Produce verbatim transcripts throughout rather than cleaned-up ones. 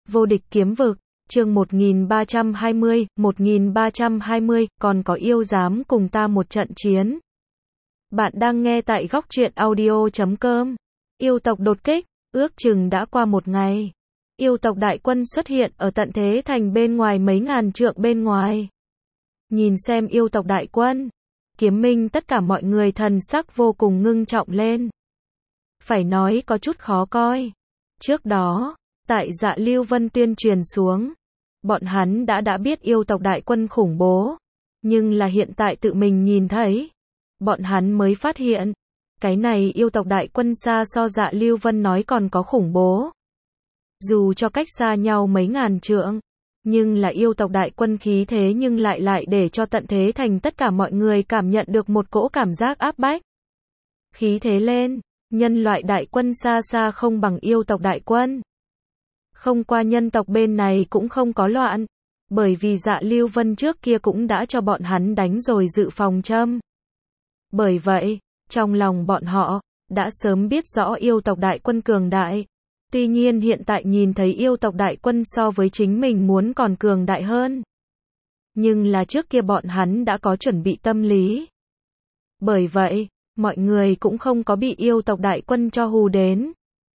Vô địch kiếm vực, chương một nghìn ba trăm hai mươi, một nghìn ba trăm hai mươi, còn có yêu dám cùng ta một trận chiến. Bạn đang nghe tại góc truyện audio chấm com. Yêu tộc đột kích, ước chừng đã qua một ngày. Yêu tộc đại quân xuất hiện ở tận thế thành bên ngoài mấy ngàn trượng bên ngoài. Nhìn xem yêu tộc đại quân, Kiếm Minh tất cả mọi người thần sắc vô cùng ngưng trọng lên. Phải nói có chút khó coi. Trước đó, tại Dạ Lưu Vân tuyên truyền xuống, bọn hắn đã đã biết yêu tộc đại quân khủng bố, nhưng là hiện tại tự mình nhìn thấy, bọn hắn mới phát hiện, cái này yêu tộc đại quân xa so Dạ Lưu Vân nói còn có khủng bố. Dù cho cách xa nhau mấy ngàn trượng, nhưng là yêu tộc đại quân khí thế nhưng lại lại để cho tận thế thành tất cả mọi người cảm nhận được một cỗ cảm giác áp bách. Khí thế lên, nhân loại đại quân xa xa không bằng yêu tộc đại quân. Không qua nhân tộc bên này cũng không có loạn, bởi vì Dạ Lưu Vân trước kia cũng đã cho bọn hắn đánh rồi dự phòng châm. Bởi vậy, trong lòng bọn họ, đã sớm biết rõ yêu tộc đại quân cường đại. Tuy nhiên hiện tại nhìn thấy yêu tộc đại quân so với chính mình muốn còn cường đại hơn. Nhưng là trước kia bọn hắn đã có chuẩn bị tâm lý. Bởi vậy, mọi người cũng không có bị yêu tộc đại quân cho hù đến.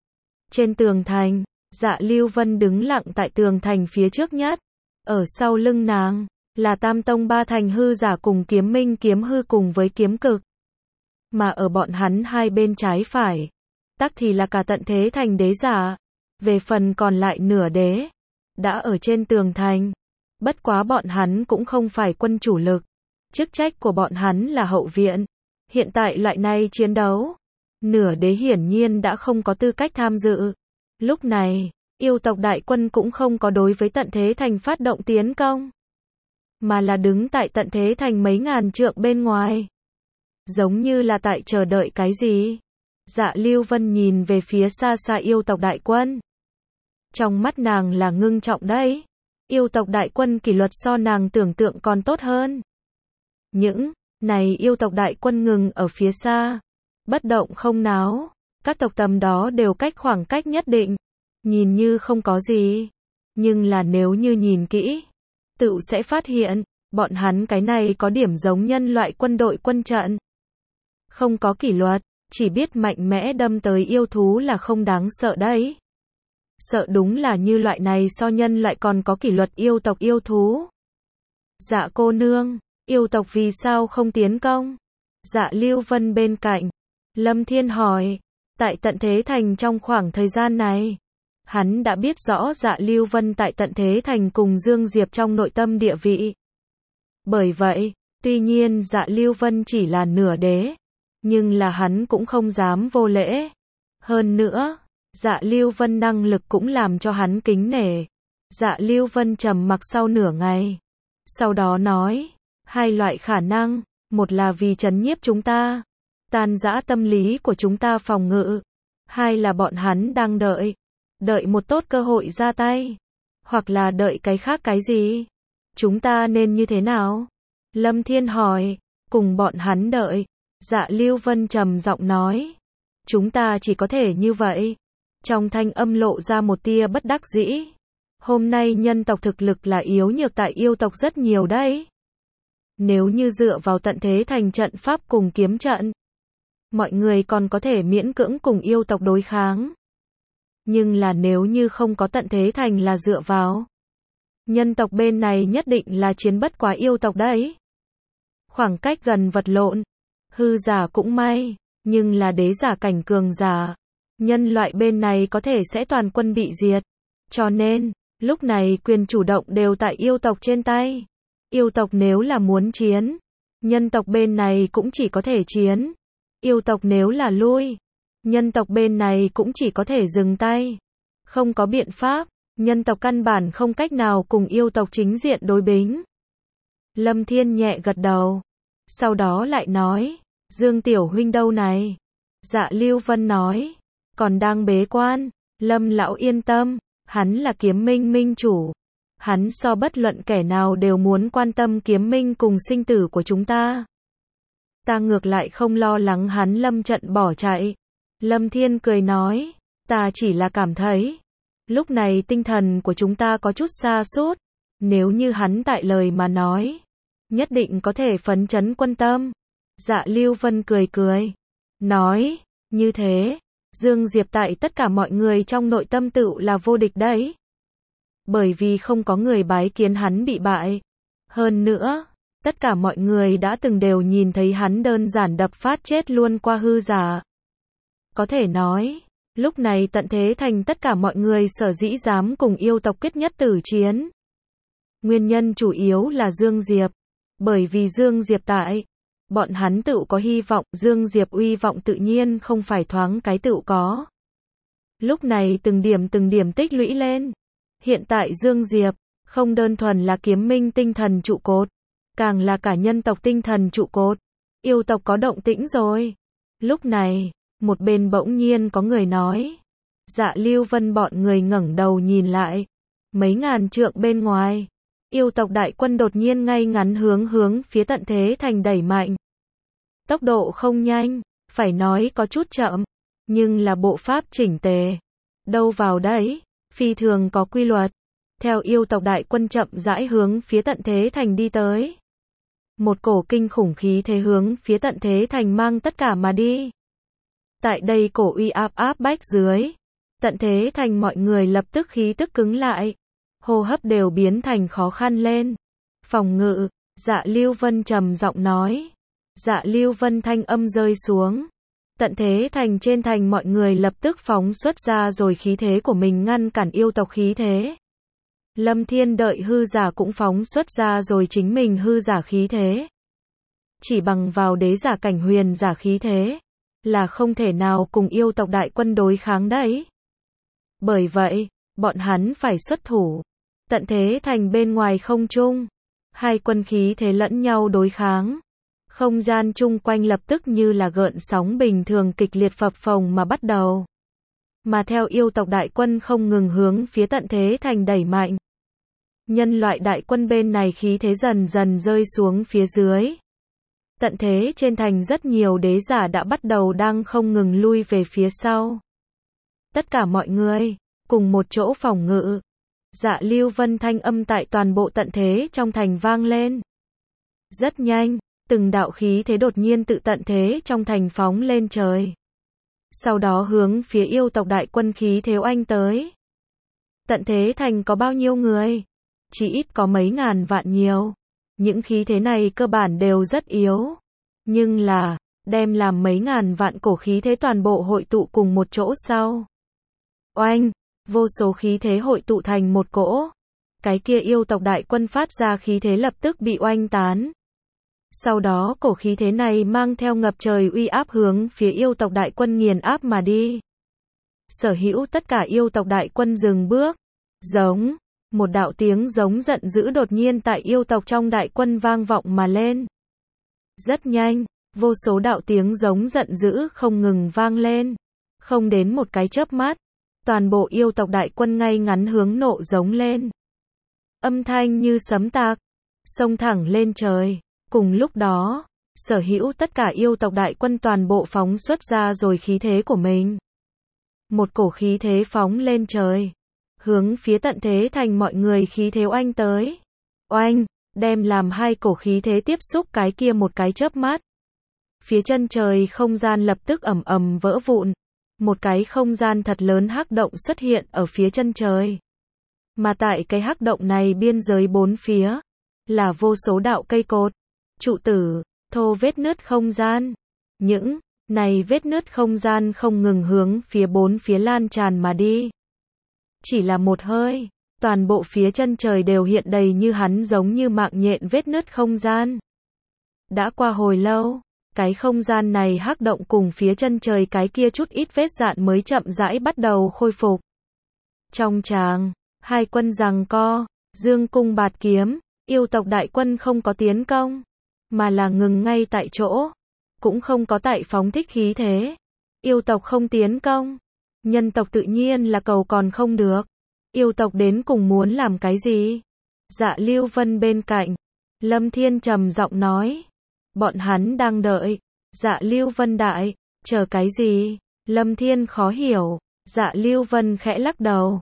Trên tường thành, Dạ Lưu Vân đứng lặng tại tường thành phía trước nhất. Ở sau lưng nàng, là Tam Tông Ba Thành hư giả cùng Kiếm Minh kiếm hư cùng với kiếm cực. Mà ở bọn hắn hai bên trái phải, tắc thì là cả tận thế thành đế giả. Về phần còn lại nửa đế, đã ở trên tường thành. Bất quá bọn hắn cũng không phải quân chủ lực. Chức trách của bọn hắn là hậu viện. Hiện tại loại này chiến đấu, nửa đế hiển nhiên đã không có tư cách tham dự. Lúc này, yêu tộc đại quân cũng không có đối với tận thế thành phát động tiến công, mà là đứng tại tận thế thành mấy ngàn trượng bên ngoài. Giống như là tại chờ đợi cái gì. Dạ Lưu Vân nhìn về phía xa xa yêu tộc đại quân. Trong mắt nàng là ngưng trọng đấy. Yêu tộc đại quân kỷ luật so nàng tưởng tượng còn tốt hơn. Những này yêu tộc đại quân ngừng ở phía xa, bất động không náo. Các tộc tầm đó đều cách khoảng cách nhất định, nhìn như không có gì. Nhưng là nếu như nhìn kỹ, tự sẽ phát hiện, bọn hắn cái này có điểm giống nhân loại quân đội quân trận. Không có kỷ luật, chỉ biết mạnh mẽ đâm tới yêu thú là không đáng sợ đấy. Sợ đúng là như loại này so nhân loại còn có kỷ luật yêu tộc yêu thú. Dạ cô nương, yêu tộc vì sao không tiến công? Dạ Lưu Vân bên cạnh, Lâm Thiên hỏi. Tại tận thế thành trong khoảng thời gian này, hắn đã biết rõ Dạ Lưu Vân tại tận thế thành cùng Dương Diệp trong nội tâm địa vị. Bởi vậy, tuy nhiên Dạ Lưu Vân chỉ là nửa đế, nhưng là hắn cũng không dám vô lễ. Hơn nữa, Dạ Lưu Vân năng lực cũng làm cho hắn kính nể. Dạ Lưu Vân trầm mặc sau nửa ngày. Sau đó nói, hai loại khả năng, một là vì trấn nhiếp chúng ta, tan rã tâm lý của chúng ta phòng ngự. Hai là bọn hắn đang đợi. Đợi một tốt cơ hội ra tay. Hoặc là đợi cái khác cái gì? Chúng ta nên như thế nào? Lâm Thiên hỏi. Cùng bọn hắn đợi. Dạ Lưu Vân trầm giọng nói. Chúng ta chỉ có thể như vậy. Trong thanh âm lộ ra một tia bất đắc dĩ. Hôm nay nhân tộc thực lực là yếu nhược tại yêu tộc rất nhiều đấy. Nếu như dựa vào tận thế thành trận pháp cùng kiếm trận, mọi người còn có thể miễn cưỡng cùng yêu tộc đối kháng. Nhưng là nếu như không có tận thế thành là dựa vào, nhân tộc bên này nhất định là chiến bất quá yêu tộc đấy. Khoảng cách gần vật lộn, hư giả cũng may, nhưng là đế giả cảnh cường giả, nhân loại bên này có thể sẽ toàn quân bị diệt. Cho nên, lúc này quyền chủ động đều tại yêu tộc trên tay. Yêu tộc nếu là muốn chiến, nhân tộc bên này cũng chỉ có thể chiến. Yêu tộc nếu là lui, nhân tộc bên này cũng chỉ có thể dừng tay. Không có biện pháp, nhân tộc căn bản không cách nào cùng yêu tộc chính diện đối bính. Lâm Thiên nhẹ gật đầu. Sau đó lại nói, Dương Tiểu huynh đâu này? Dạ Lưu Vân nói, còn đang bế quan. Lâm lão yên tâm, hắn là Kiếm Minh minh chủ. Hắn so bất luận kẻ nào đều muốn quan tâm Kiếm Minh cùng sinh tử của chúng ta. Ta ngược lại không lo lắng hắn lâm trận bỏ chạy. Lâm Thiên cười nói, ta chỉ là cảm thấy, Lúc này tinh thần của chúng ta có chút sa sút, nếu như hắn tại lời mà nói, nhất định có thể phấn chấn quân tâm. Dạ Lưu Vân cười cười, nói, như thế, Dương Diệp tại tất cả mọi người trong nội tâm tựu là vô địch đấy. Bởi vì không có người bái kiến hắn bị bại. Hơn nữa, tất cả mọi người đã từng đều nhìn thấy hắn đơn giản đập phát chết luôn qua hư giả. Có thể nói, lúc này tận thế thành tất cả mọi người sở dĩ dám cùng yêu tộc quyết nhất tử chiến. Nguyên nhân chủ yếu là Dương Diệp. Bởi vì Dương Diệp tại, bọn hắn tự có hy vọng, Dương Diệp uy vọng tự nhiên không phải thoáng cái tự có. Lúc này từng điểm từng điểm tích lũy lên. Hiện tại Dương Diệp, không đơn thuần là kiếm minh tinh thần trụ cột, càng là cả nhân tộc tinh thần trụ cột. Yêu tộc có động tĩnh rồi. Lúc này, một bên bỗng nhiên có người nói. Dạ Lưu Vân bọn người ngẩng đầu nhìn lại. Mấy ngàn trượng bên ngoài, yêu tộc đại quân đột nhiên ngay ngắn hướng hướng phía tận thế thành đẩy mạnh. Tốc độ không nhanh, phải nói có chút chậm, nhưng là bộ pháp chỉnh tề. Đâu vào đấy, phi thường có quy luật. Theo yêu tộc đại quân chậm rãi hướng phía tận thế thành đi tới. Một cổ kinh khủng khí thế hướng phía tận thế thành mang tất cả mà đi. Tại đây cổ uy áp áp bách dưới, tận thế thành mọi người lập tức khí tức cứng lại. Hô hấp đều biến thành khó khăn lên. Phòng ngự, Dạ Lưu Vân trầm giọng nói. Dạ Lưu Vân thanh âm rơi xuống. Tận thế thành trên thành mọi người lập tức phóng xuất ra rồi khí thế của mình ngăn cản yêu tộc khí thế. Lâm Thiên đợi hư giả cũng phóng xuất ra rồi chính mình hư giả khí thế. Chỉ bằng vào đế giả cảnh huyền giả khí thế, là không thể nào cùng yêu tộc đại quân đối kháng đấy. Bởi vậy, bọn hắn phải xuất thủ. Tận thế thành bên ngoài không trung, hai quân khí thế lẫn nhau đối kháng. Không gian chung quanh lập tức như là gợn sóng bình thường kịch liệt phập phồng mà bắt đầu. Mà theo yêu tộc đại quân không ngừng hướng phía tận thế thành đẩy mạnh. Nhân loại đại quân bên này khí thế dần dần rơi xuống phía dưới. Tận thế trên thành rất nhiều đế giả đã bắt đầu đang không ngừng lui về phía sau. Tất cả mọi người, cùng một chỗ phòng ngự. Dạ Lưu Vân thanh âm tại toàn bộ tận thế trong thành vang lên. Rất nhanh, từng đạo khí thế đột nhiên tự tận thế trong thành phóng lên trời. Sau đó hướng phía yêu tộc đại quân khí thế oanh tới. Tận thế thành có bao nhiêu người? Chỉ ít có mấy ngàn vạn nhiều. Những khí thế này cơ bản đều rất yếu. Nhưng là, đem làm mấy ngàn vạn cổ khí thế toàn bộ hội tụ cùng một chỗ sau. Oanh! Vô số khí thế hội tụ thành một cỗ. Cái kia yêu tộc đại quân phát ra khí thế lập tức bị oanh tán. Sau đó cổ khí thế này mang theo ngập trời uy áp hướng phía yêu tộc đại quân nghiền áp mà đi. Sở hữu tất cả yêu tộc đại quân dừng bước. Giống. Một đạo tiếng giống giận dữ đột nhiên tại yêu tộc trong đại quân vang vọng mà lên. Rất nhanh, vô số đạo tiếng giống giận dữ không ngừng vang lên. Không đến một cái chớp mắt. Toàn bộ yêu tộc đại quân ngay ngắn hướng nộ giống lên. Âm thanh như sấm tạc, xông thẳng lên trời. Cùng lúc đó, sở hữu tất cả yêu tộc đại quân toàn bộ phóng xuất ra rồi khí thế của mình. Một cổ khí thế phóng lên trời. Hướng phía tận thế thành mọi người khí thế oanh tới. Oanh, đem làm hai cổ khí thế tiếp xúc cái kia một cái chớp mắt. Phía chân trời không gian lập tức ầm ầm vỡ vụn. Một cái không gian thật lớn hắc động xuất hiện ở phía chân trời. Mà tại cái hắc động này biên giới bốn phía, là vô số đạo cây cột, trụ tử, thô vết nứt không gian. Những này vết nứt không gian không ngừng hướng phía bốn phía lan tràn mà đi. Chỉ là một hơi, toàn bộ phía chân trời đều hiện đầy như hắn giống như mạng nhện vết nứt không gian. Đã qua hồi lâu, cái không gian này hắc động cùng phía chân trời cái kia chút ít vết dạn mới chậm rãi bắt đầu khôi phục. Trong tràng, hai quân giằng co, dương cung bạt kiếm, yêu tộc đại quân không có tiến công, mà là ngừng ngay tại chỗ, cũng không có tại phóng thích khí thế. Yêu tộc không tiến công, nhân tộc tự nhiên là cầu còn không được. Yêu tộc đến cùng muốn làm cái gì? Dạ Lưu Vân bên cạnh, Lâm Thiên trầm giọng nói. Bọn hắn đang đợi. Dạ Lưu Vân đại, chờ cái gì? Lâm Thiên khó hiểu. Dạ Lưu Vân khẽ lắc đầu.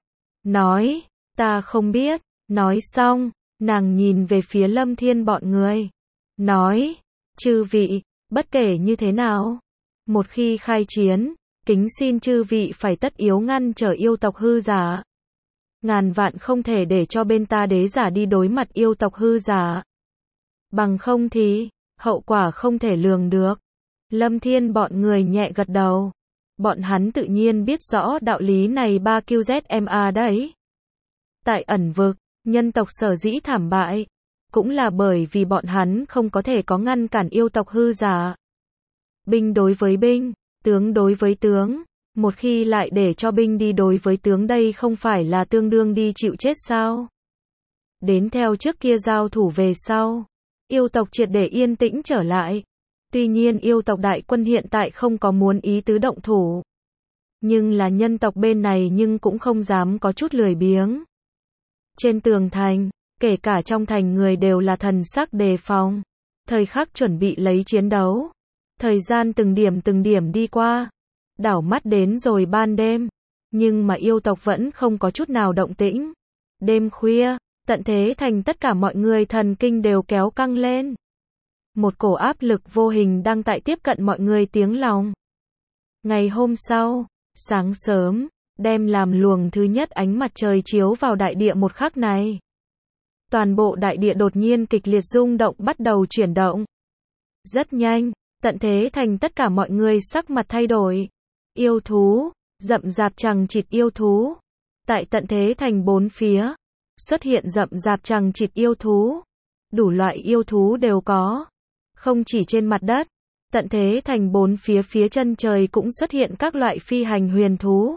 nói, ta không biết. Nói xong, nàng nhìn về phía Lâm Thiên bọn người. Nói, chư vị, bất kể như thế nào, một khi khai chiến, kính xin chư vị phải tất yếu ngăn trở yêu tộc hư giả. Ngàn vạn không thể để cho bên ta đế giả đi đối mặt yêu tộc hư giả. Bằng không thì, hậu quả không thể lường được. Lâm Thiên bọn người nhẹ gật đầu. Bọn hắn tự nhiên biết rõ đạo lý này ba Q Z M A đấy. Tại ẩn vực, nhân tộc sở dĩ thảm bại, cũng là bởi vì bọn hắn không có thể có ngăn cản yêu tộc hư giả. Binh đối với binh, tướng đối với tướng, một khi lại để cho binh đi đối với tướng đây không phải là tương đương đi chịu chết sao? Đến theo trước kia giao thủ về sau, yêu tộc triệt để yên tĩnh trở lại. Tuy nhiên yêu tộc đại quân hiện tại không có muốn ý tứ động thủ. Nhưng là nhân tộc bên này nhưng cũng không dám có chút lười biếng. Trên tường thành, kể cả trong thành người đều là thần sắc đề phòng. Thời khắc chuẩn bị lấy chiến đấu. Thời gian từng điểm từng điểm đi qua. Đảo mắt đến rồi ban đêm. Nhưng mà yêu tộc vẫn không có chút nào động tĩnh. Đêm khuya, tận thế thành tất cả mọi người thần kinh đều kéo căng lên. Một cổ áp lực vô hình đang tại tiếp cận mọi người tiếng lòng. Ngày hôm sau, sáng sớm, đem làm luồng thứ nhất ánh mặt trời chiếu vào đại địa một khắc này. Toàn bộ đại địa đột nhiên kịch liệt rung động bắt đầu chuyển động. Rất nhanh, tận thế thành tất cả mọi người sắc mặt thay đổi. Yêu thú, rậm rạp chằng chịt yêu thú. Tại tận thế thành bốn phía, xuất hiện rậm rạp chằng chịt yêu thú. Đủ loại yêu thú đều có. Không chỉ trên mặt đất, tận thế thành bốn phía phía chân trời cũng xuất hiện các loại phi hành huyền thú.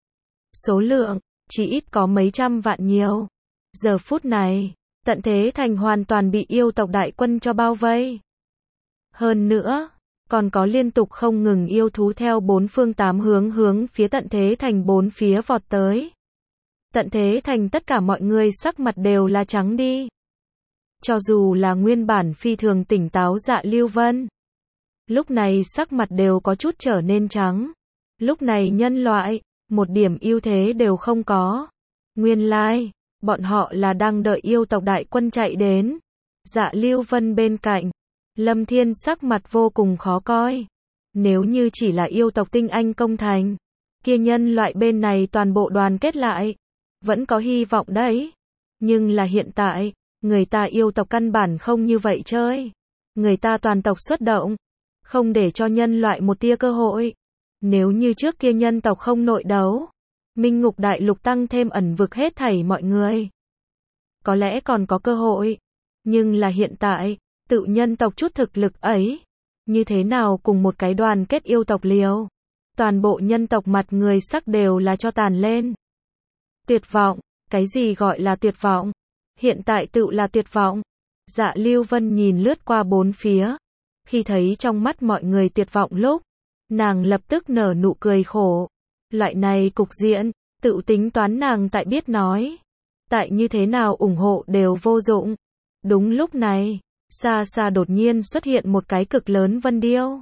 Số lượng, chỉ ít có mấy trăm vạn nhiều. Giờ phút này, tận thế thành hoàn toàn bị yêu tộc đại quân cho bao vây. Hơn nữa, còn có liên tục không ngừng yêu thú theo bốn phương tám hướng hướng phía tận thế thành bốn phía vọt tới. Tận thế thành tất cả mọi người sắc mặt đều là trắng đi. Cho dù là nguyên bản phi thường tỉnh táo Dạ Lưu Vân, lúc này sắc mặt đều có chút trở nên trắng. Lúc này nhân loại, một điểm ưu thế đều không có. Nguyên lai, bọn họ là đang đợi yêu tộc đại quân chạy đến. Dạ Lưu Vân bên cạnh, Lâm Thiên sắc mặt vô cùng khó coi. Nếu như chỉ là yêu tộc tinh anh công thành, kia nhân loại bên này toàn bộ đoàn kết lại, vẫn có hy vọng đấy. Nhưng là hiện tại, người ta yêu tộc căn bản không như vậy chơi. Người ta toàn tộc xuất động, không để cho nhân loại một tia cơ hội. Nếu như trước kia nhân tộc không nội đấu, Minh Ngục Đại Lục tăng thêm ẩn vực hết thảy mọi người, có lẽ còn có cơ hội. Nhưng là hiện tại, tự nhân tộc chút thực lực ấy, như thế nào cùng một cái đoàn kết yêu tộc liều. Toàn bộ nhân tộc mặt người sắc đều là cho tàn lên. Tuyệt vọng, cái gì gọi là tuyệt vọng? Hiện tại tự là tuyệt vọng. Dạ Lưu Vân nhìn lướt qua bốn phía. Khi thấy trong mắt mọi người tuyệt vọng lúc, nàng lập tức nở nụ cười khổ. Loại này cục diện, tự tính toán nàng tại biết nói. Tại như thế nào ủng hộ đều vô dụng. Đúng lúc này, xa xa đột nhiên xuất hiện một cái cực lớn vân điêu.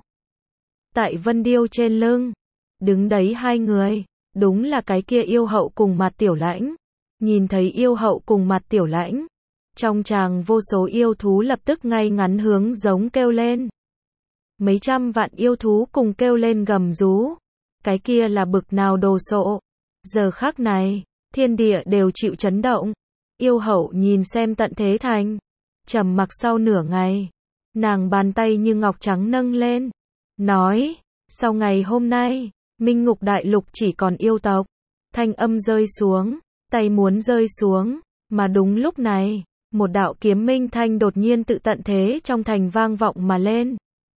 Tại vân điêu trên lưng, đứng đấy hai người, đúng là cái kia yêu hậu cùng Mạt Tiểu Lãnh. Nhìn thấy yêu hậu cùng Mạt Tiểu Lãnh, trong tràng vô số yêu thú lập tức ngay ngắn hướng giống kêu lên. Mấy trăm vạn yêu thú cùng kêu lên gầm rú. Cái kia là bực nào đồ sộ. Giờ khắc này, thiên địa đều chịu chấn động. Yêu hậu nhìn xem tận thế thành, trầm mặc sau nửa ngày, nàng bàn tay như ngọc trắng nâng lên, nói, sau ngày hôm nay, Minh Ngục Đại Lục chỉ còn yêu tộc. Thanh âm rơi xuống, tay muốn rơi xuống, mà đúng lúc này, một đạo kiếm minh thanh đột nhiên tự tận thế trong thành vang vọng mà lên.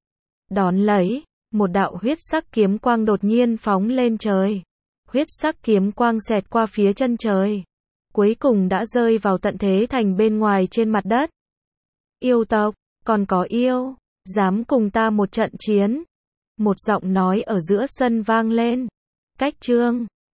Đón lấy, một đạo huyết sắc kiếm quang đột nhiên phóng lên trời. Huyết sắc kiếm quang xẹt qua phía chân trời, cuối cùng đã rơi vào tận thế thành bên ngoài trên mặt đất. Yêu tộc, còn có yêu, dám cùng ta một trận chiến. Một giọng nói ở giữa sân vang lên. Cách chương